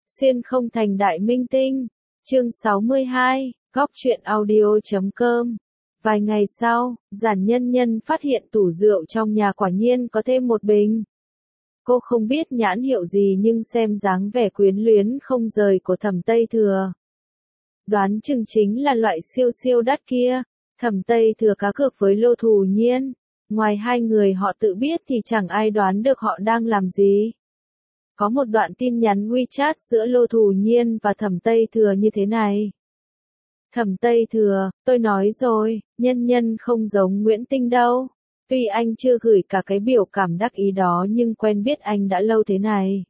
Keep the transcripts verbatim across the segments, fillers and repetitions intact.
Xuyên không thành đại minh tinh. Chương sáu mươi hai, góc truyện audio chấm com. Vài ngày sau, Giản Nhân Nhân phát hiện tủ rượu trong nhà quả nhiên có thêm một bình. Cô không biết nhãn hiệu gì nhưng xem dáng vẻ quyến luyến không rời của Thẩm Tây Thừa. Đoán chừng chính là loại siêu siêu đắt kia. Thẩm Tây Thừa cá cược với Lô Thù Nhiên. Ngoài hai người họ tự biết thì chẳng ai đoán được họ đang làm gì. Có một đoạn tin nhắn WeChat giữa Lô Thù Nhiên và Thẩm Tây Thừa như thế này. Thẩm Tây Thừa, tôi nói rồi, Nhân Nhân không giống Nguyễn Tinh đâu. Tuy anh chưa gửi cả cái biểu cảm đắc ý đó nhưng quen biết anh đã lâu thế này.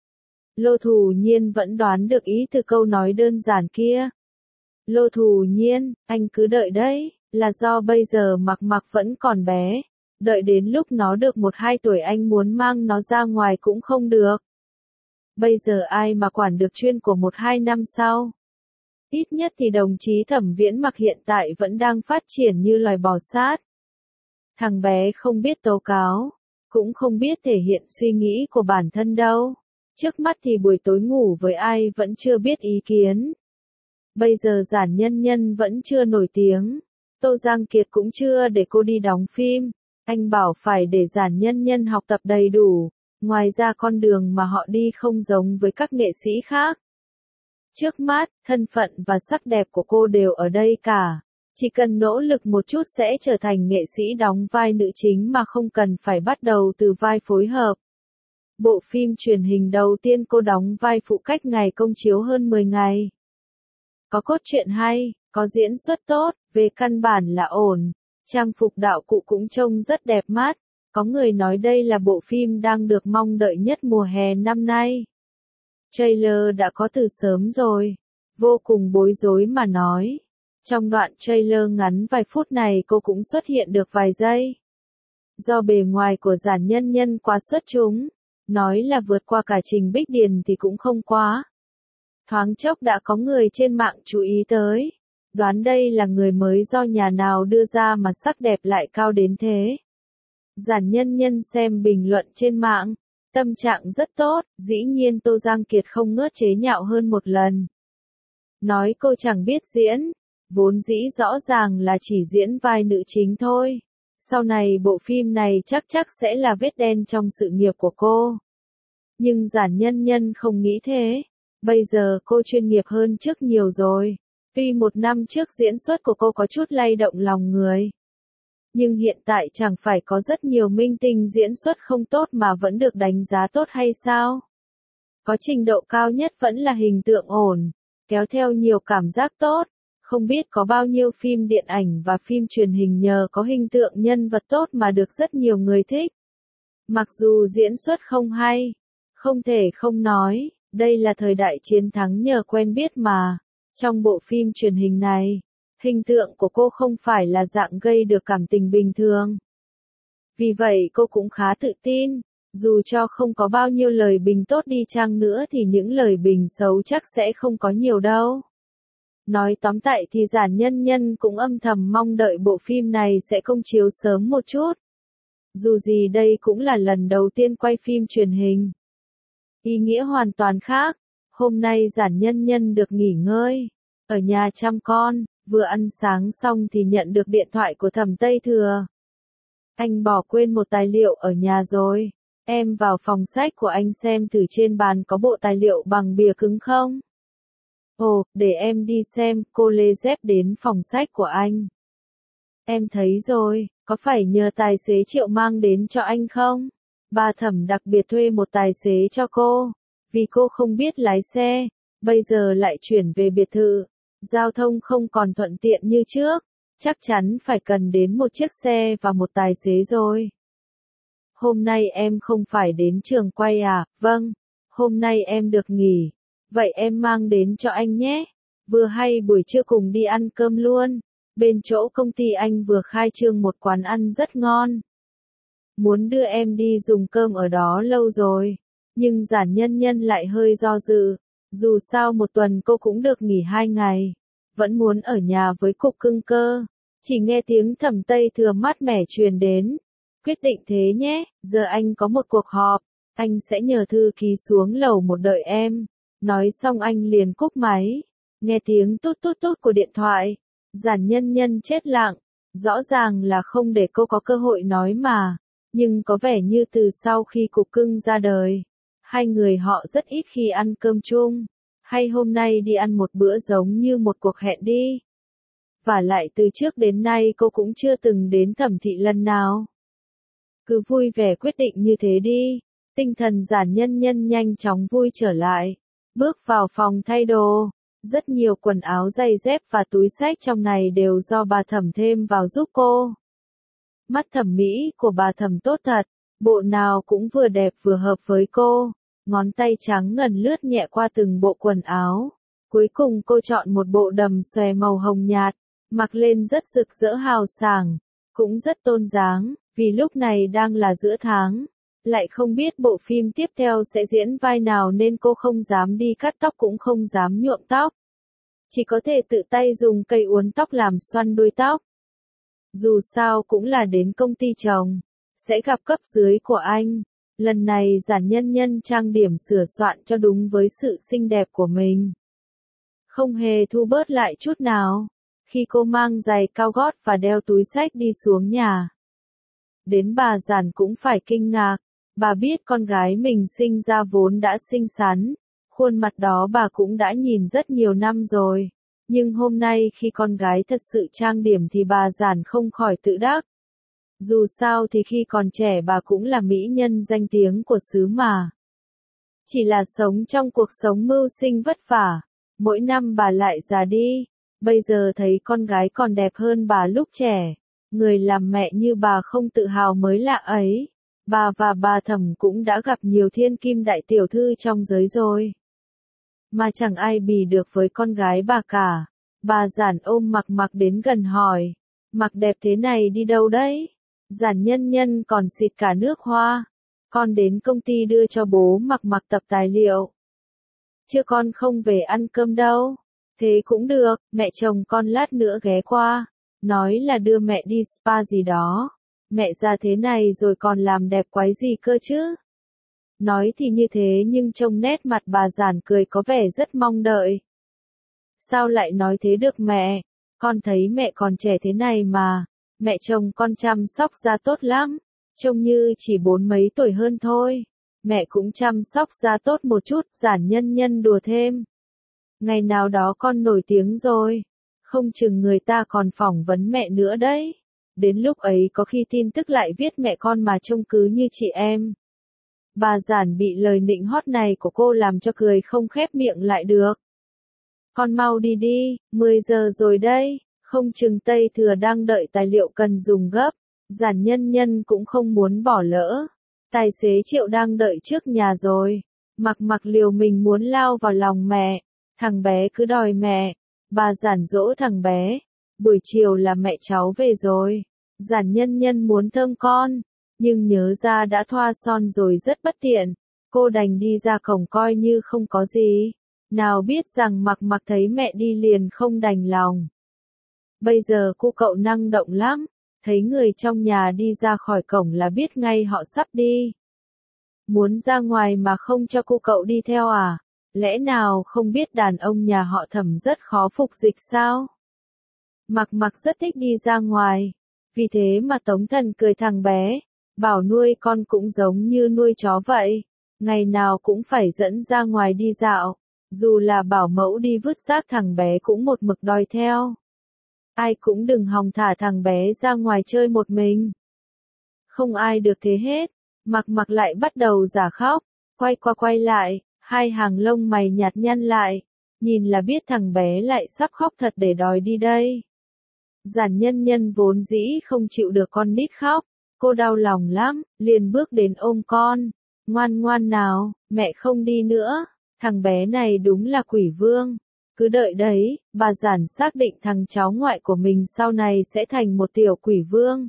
Lô Thù Nhiên vẫn đoán được ý từ câu nói đơn giản kia. Lô Thù Nhiên, anh cứ đợi đấy, là do bây giờ Mặc Mặc vẫn còn bé. Đợi đến lúc nó được một hai tuổi anh muốn mang nó ra ngoài cũng không được. Bây giờ ai mà quản được chuyên của một hai năm sau. Ít nhất thì đồng chí Thẩm Viễn Mặc hiện tại vẫn đang phát triển như loài bò sát. Thằng bé không biết tố cáo, cũng không biết thể hiện suy nghĩ của bản thân đâu. Trước mắt thì buổi tối ngủ với ai vẫn chưa biết ý kiến. Bây giờ Giản Nhân Nhân vẫn chưa nổi tiếng. Tô Giang Kiệt cũng chưa để cô đi đóng phim. Anh bảo phải để Giản Nhân Nhân học tập đầy đủ. Ngoài ra con đường mà họ đi không giống với các nghệ sĩ khác. Trước mắt, thân phận và sắc đẹp của cô đều ở đây cả. Chỉ cần nỗ lực một chút sẽ trở thành nghệ sĩ đóng vai nữ chính mà không cần phải bắt đầu từ vai phối hợp. Bộ phim truyền hình đầu tiên cô đóng vai phụ cách ngày công chiếu hơn mười ngày. Có cốt truyện hay, có diễn xuất tốt, về căn bản là ổn. Trang phục đạo cụ cũng trông rất đẹp mắt. Có người nói đây là bộ phim đang được mong đợi nhất mùa hè năm nay. Trailer đã có từ sớm rồi. Vô cùng bối rối mà nói. Trong đoạn trailer ngắn vài phút này cô cũng xuất hiện được vài giây. Do bề ngoài của Giản Nhân Nhân quá xuất chúng. Nói là vượt qua cả Trình Bích Điền thì cũng không quá. Thoáng chốc đã có người trên mạng chú ý tới. Đoán đây là người mới do nhà nào đưa ra mà sắc đẹp lại cao đến thế. Giản Nhân Nhân xem bình luận trên mạng, tâm trạng rất tốt, dĩ nhiên Tô Giang Kiệt không ngớt chế nhạo hơn một lần. Nói cô chẳng biết diễn, vốn dĩ rõ ràng là chỉ diễn vai nữ chính thôi. Sau này bộ phim này chắc chắc sẽ là vết đen trong sự nghiệp của cô. Nhưng Giản Nhân Nhân không nghĩ thế, bây giờ cô chuyên nghiệp hơn trước nhiều rồi. Tuy một năm trước diễn xuất của cô có chút lay động lòng người. Nhưng hiện tại chẳng phải có rất nhiều minh tinh diễn xuất không tốt mà vẫn được đánh giá tốt hay sao? Có trình độ cao nhất vẫn là hình tượng ổn, kéo theo nhiều cảm giác tốt. Không biết có bao nhiêu phim điện ảnh và phim truyền hình nhờ có hình tượng nhân vật tốt mà được rất nhiều người thích. Mặc dù diễn xuất không hay, không thể không nói, đây là thời đại chiến thắng nhờ quen biết mà. Trong bộ phim truyền hình này, hình tượng của cô không phải là dạng gây được cảm tình bình thường. Vì vậy cô cũng khá tự tin, dù cho không có bao nhiêu lời bình tốt đi chăng nữa thì những lời bình xấu chắc sẽ không có nhiều đâu. Nói tóm lại thì Giản Nhân Nhân cũng âm thầm mong đợi bộ phim này sẽ công chiếu sớm một chút. Dù gì đây cũng là lần đầu tiên quay phim truyền hình. Ý nghĩa hoàn toàn khác. Hôm nay Giản Nhân Nhân được nghỉ ngơi, ở nhà chăm con, vừa ăn sáng xong thì nhận được điện thoại của Thẩm Tây Thừa. Anh bỏ quên một tài liệu ở nhà rồi, em vào phòng sách của anh xem thử trên bàn có bộ tài liệu bằng bìa cứng không? Ồ, để em đi xem, cô lê dép đến phòng sách của anh. Em thấy rồi, có phải nhờ tài xế Triệu mang đến cho anh không? Bà Thẩm đặc biệt thuê một tài xế cho cô. Vì cô không biết lái xe, bây giờ lại chuyển về biệt thự, giao thông không còn thuận tiện như trước, chắc chắn phải cần đến một chiếc xe và một tài xế rồi. Hôm nay em không phải đến trường quay à? Vâng, hôm nay em được nghỉ, vậy em mang đến cho anh nhé. Vừa hay buổi trưa cùng đi ăn cơm luôn, bên chỗ công ty anh vừa khai trương một quán ăn rất ngon. Muốn đưa em đi dùng cơm ở đó lâu rồi. Nhưng Giản Nhân Nhân lại hơi do dự, dù sao một tuần cô cũng được nghỉ hai ngày, vẫn muốn ở nhà với cục cưng cơ. Chỉ nghe tiếng Thẩm Tây Thừa mát mẻ truyền đến. Quyết định thế nhé, giờ anh có một cuộc họp, anh sẽ nhờ thư ký xuống lầu một đợi em. Nói xong anh liền cúp máy. Nghe tiếng tút tút tút của điện thoại. Giản Nhân Nhân chết lặng. Rõ ràng là không để cô có cơ hội nói mà. Nhưng có vẻ như từ sau khi cục cưng ra đời, hai người họ rất ít khi ăn cơm chung. Hay hôm nay đi ăn một bữa giống như một cuộc hẹn đi. Và lại từ trước đến nay cô cũng chưa từng đến Thẩm Thị lần nào. Cứ vui vẻ quyết định như thế đi. Tinh thần Giản Nhân Nhân nhanh chóng vui trở lại. Bước vào phòng thay đồ. Rất nhiều quần áo giày dép và túi xách trong này đều do bà Thẩm thêm vào giúp cô. Mắt thẩm mỹ của bà Thẩm tốt thật. Bộ nào cũng vừa đẹp vừa hợp với cô. Ngón tay trắng ngần lướt nhẹ qua từng bộ quần áo. Cuối cùng cô chọn một bộ đầm xòe màu hồng nhạt. Mặc lên rất rực rỡ hào sảng. Cũng rất tôn dáng. Vì lúc này đang là giữa tháng. Lại không biết bộ phim tiếp theo sẽ diễn vai nào nên cô không dám đi cắt tóc cũng không dám nhuộm tóc. Chỉ có thể tự tay dùng cây uốn tóc làm xoăn đuôi tóc. Dù sao cũng là đến công ty chồng. Sẽ gặp cấp dưới của anh. Lần này Giản Nhân Nhân trang điểm sửa soạn cho đúng với sự xinh đẹp của mình. Không hề thu bớt lại chút nào. Khi cô mang giày cao gót và đeo túi xách đi xuống nhà. Đến bà Giản cũng phải kinh ngạc. Bà biết con gái mình sinh ra vốn đã xinh xắn. Khuôn mặt đó bà cũng đã nhìn rất nhiều năm rồi. Nhưng hôm nay khi con gái thật sự trang điểm thì bà Giản không khỏi tự đắc. Dù sao thì khi còn trẻ bà cũng là mỹ nhân danh tiếng của xứ mà. Chỉ là sống trong cuộc sống mưu sinh vất vả. Mỗi năm bà lại già đi. Bây giờ thấy con gái còn đẹp hơn bà lúc trẻ. Người làm mẹ như bà không tự hào mới lạ ấy. Bà và bà Thẩm cũng đã gặp nhiều thiên kim đại tiểu thư trong giới rồi. Mà chẳng ai bì được với con gái bà cả. Bà Giản ôm Mặc Mặc đến gần hỏi. Mặc đẹp thế này đi đâu đấy? Giản Nhân Nhân còn xịt cả nước hoa. Con đến công ty đưa cho bố Mặc Mặc tập tài liệu. Chưa con không về ăn cơm đâu. Thế cũng được, mẹ chồng con lát nữa ghé qua. Nói là đưa mẹ đi spa gì đó. Mẹ già thế này rồi còn làm đẹp quái gì cơ chứ? Nói thì như thế nhưng trông nét mặt bà Giản cười có vẻ rất mong đợi. Sao lại nói thế được mẹ? Con thấy mẹ còn trẻ thế này mà. Mẹ chồng con chăm sóc da tốt lắm. Trông như chỉ bốn mấy tuổi hơn thôi. Mẹ cũng chăm sóc da tốt một chút, Giản Nhân Nhân đùa thêm. Ngày nào đó con nổi tiếng rồi. Không chừng người ta còn phỏng vấn mẹ nữa đấy. Đến lúc ấy có khi tin tức lại viết mẹ con mà trông cứ như chị em. Bà Giản bị lời nịnh hót này của cô làm cho cười không khép miệng lại được. Con mau đi đi, mười giờ rồi đây, không chừng Tây Thừa đang đợi tài liệu cần dùng gấp. Giản Nhân Nhân cũng không muốn bỏ lỡ. Tài xế Triệu đang đợi trước nhà rồi. Mặc Mặc liều mình muốn lao vào lòng mẹ. Thằng bé cứ đòi mẹ. Bà Giản dỗ thằng bé. Buổi chiều là mẹ cháu về rồi. Giản Nhân Nhân muốn thơm con. Nhưng nhớ ra đã thoa son rồi rất bất tiện. Cô đành đi ra cổng coi như không có gì. Nào biết rằng Mặc Mặc thấy mẹ đi liền không đành lòng. Bây giờ cô cậu năng động lắm. Thấy người trong nhà đi ra khỏi cổng là biết ngay họ sắp đi. Muốn ra ngoài mà không cho cô cậu đi theo à? Lẽ nào không biết đàn ông nhà họ Thẩm rất khó phục dịch sao? Mặc Mặc rất thích đi ra ngoài. Vì thế mà Tống Thần cười thằng bé. Bảo nuôi con cũng giống như nuôi chó vậy. Ngày nào cũng phải dẫn ra ngoài đi dạo. Dù là bảo mẫu đi vứt rác thằng bé cũng một mực đòi theo. Ai cũng đừng hòng thả thằng bé ra ngoài chơi một mình. Không ai được thế hết. Mặc Mặc lại bắt đầu giả khóc. Quay qua quay lại. Hai hàng lông mày nhạt nhăn lại. Nhìn là biết thằng bé lại sắp khóc thật để đòi đi đây. Giản Nhân Nhân vốn dĩ không chịu được con nít khóc. Cô đau lòng lắm, liền bước đến ôm con. Ngoan ngoan nào, mẹ không đi nữa. Thằng bé này đúng là quỷ vương. Cứ đợi đấy, bà Giản xác định thằng cháu ngoại của mình sau này sẽ thành một tiểu quỷ vương.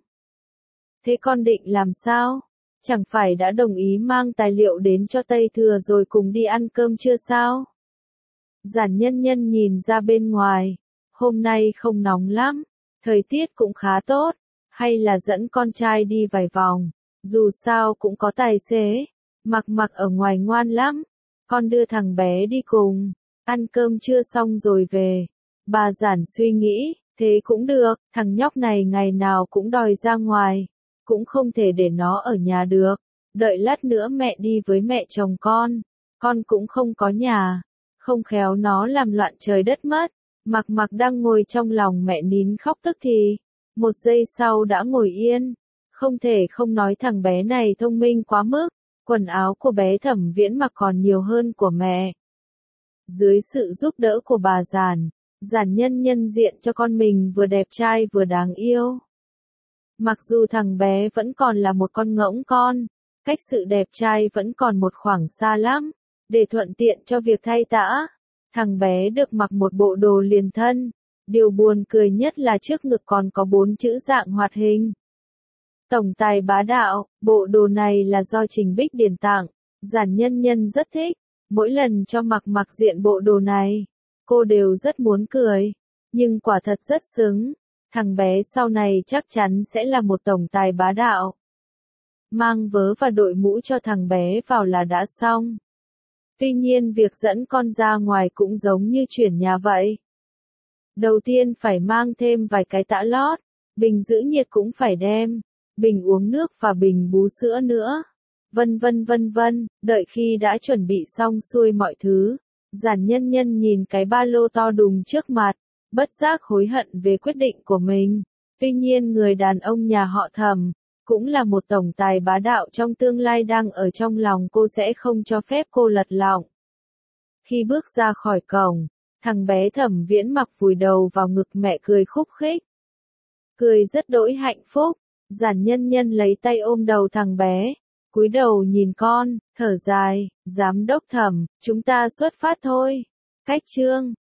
Thế con định làm sao? Chẳng phải đã đồng ý mang tài liệu đến cho Tây Thừa rồi cùng đi ăn cơm chưa sao? Giản Nhân Nhân nhìn ra bên ngoài. Hôm nay không nóng lắm. Thời tiết cũng khá tốt. Hay là dẫn con trai đi vài vòng. Dù sao cũng có tài xế. Mặc Mặc ở ngoài ngoan lắm. con đưa thằng bé đi cùng, ăn cơm trưa xong rồi về. Bà Giản suy nghĩ, thế cũng được, thằng nhóc này ngày nào cũng đòi ra ngoài, cũng không thể để nó ở nhà được, đợi lát nữa mẹ đi với mẹ chồng con, con cũng không có nhà, không khéo nó làm loạn trời đất mất. Mặc Mặc đang ngồi trong lòng mẹ nín khóc tức thì, một giây sau đã ngồi yên, không thể không nói thằng bé này thông minh quá mức, quần áo của bé Thẩm Viễn mặc còn nhiều hơn của mẹ. Dưới sự giúp đỡ của bà Giản, Giản Nhân nhân diện cho con mình vừa đẹp trai vừa đáng yêu. Mặc dù thằng bé vẫn còn là một con ngỗng con, cách sự đẹp trai vẫn còn một khoảng xa lắm, để thuận tiện cho việc thay tã. Thằng bé được mặc một bộ đồ liền thân, điều buồn cười nhất là trước ngực còn có bốn chữ dạng hoạt hình. Tổng tài bá đạo, bộ đồ này là do Trình Bích Điền tặng, Giản Nhân nhân rất thích, mỗi lần cho Mặc Mặc diện bộ đồ này, cô đều rất muốn cười, nhưng quả thật rất xứng, thằng bé sau này chắc chắn sẽ là một tổng tài bá đạo. Mang vớ và đội mũ cho thằng bé vào là đã xong. Tuy nhiên việc dẫn con ra ngoài cũng giống như chuyển nhà vậy. Đầu tiên phải mang thêm vài cái tã lót, bình giữ nhiệt cũng phải đem, bình uống nước và bình bú sữa nữa. Vân vân vân vân, đợi khi đã chuẩn bị xong xuôi mọi thứ, Giản Nhân nhân nhìn cái ba lô to đùng trước mặt, bất giác hối hận về quyết định của mình. Tuy nhiên người đàn ông nhà họ Thẩm, cũng là một tổng tài bá đạo trong tương lai đang ở trong lòng cô sẽ không cho phép cô lật lọng. Khi bước ra khỏi cổng, thằng bé Thẩm Viễn mặc vùi đầu vào ngực mẹ cười khúc khích. Cười rất đỗi hạnh phúc, Giản Nhân nhân lấy tay ôm đầu thằng bé, cúi đầu nhìn con, thở dài, giám đốc Thẩm, chúng ta xuất phát thôi. Cách chương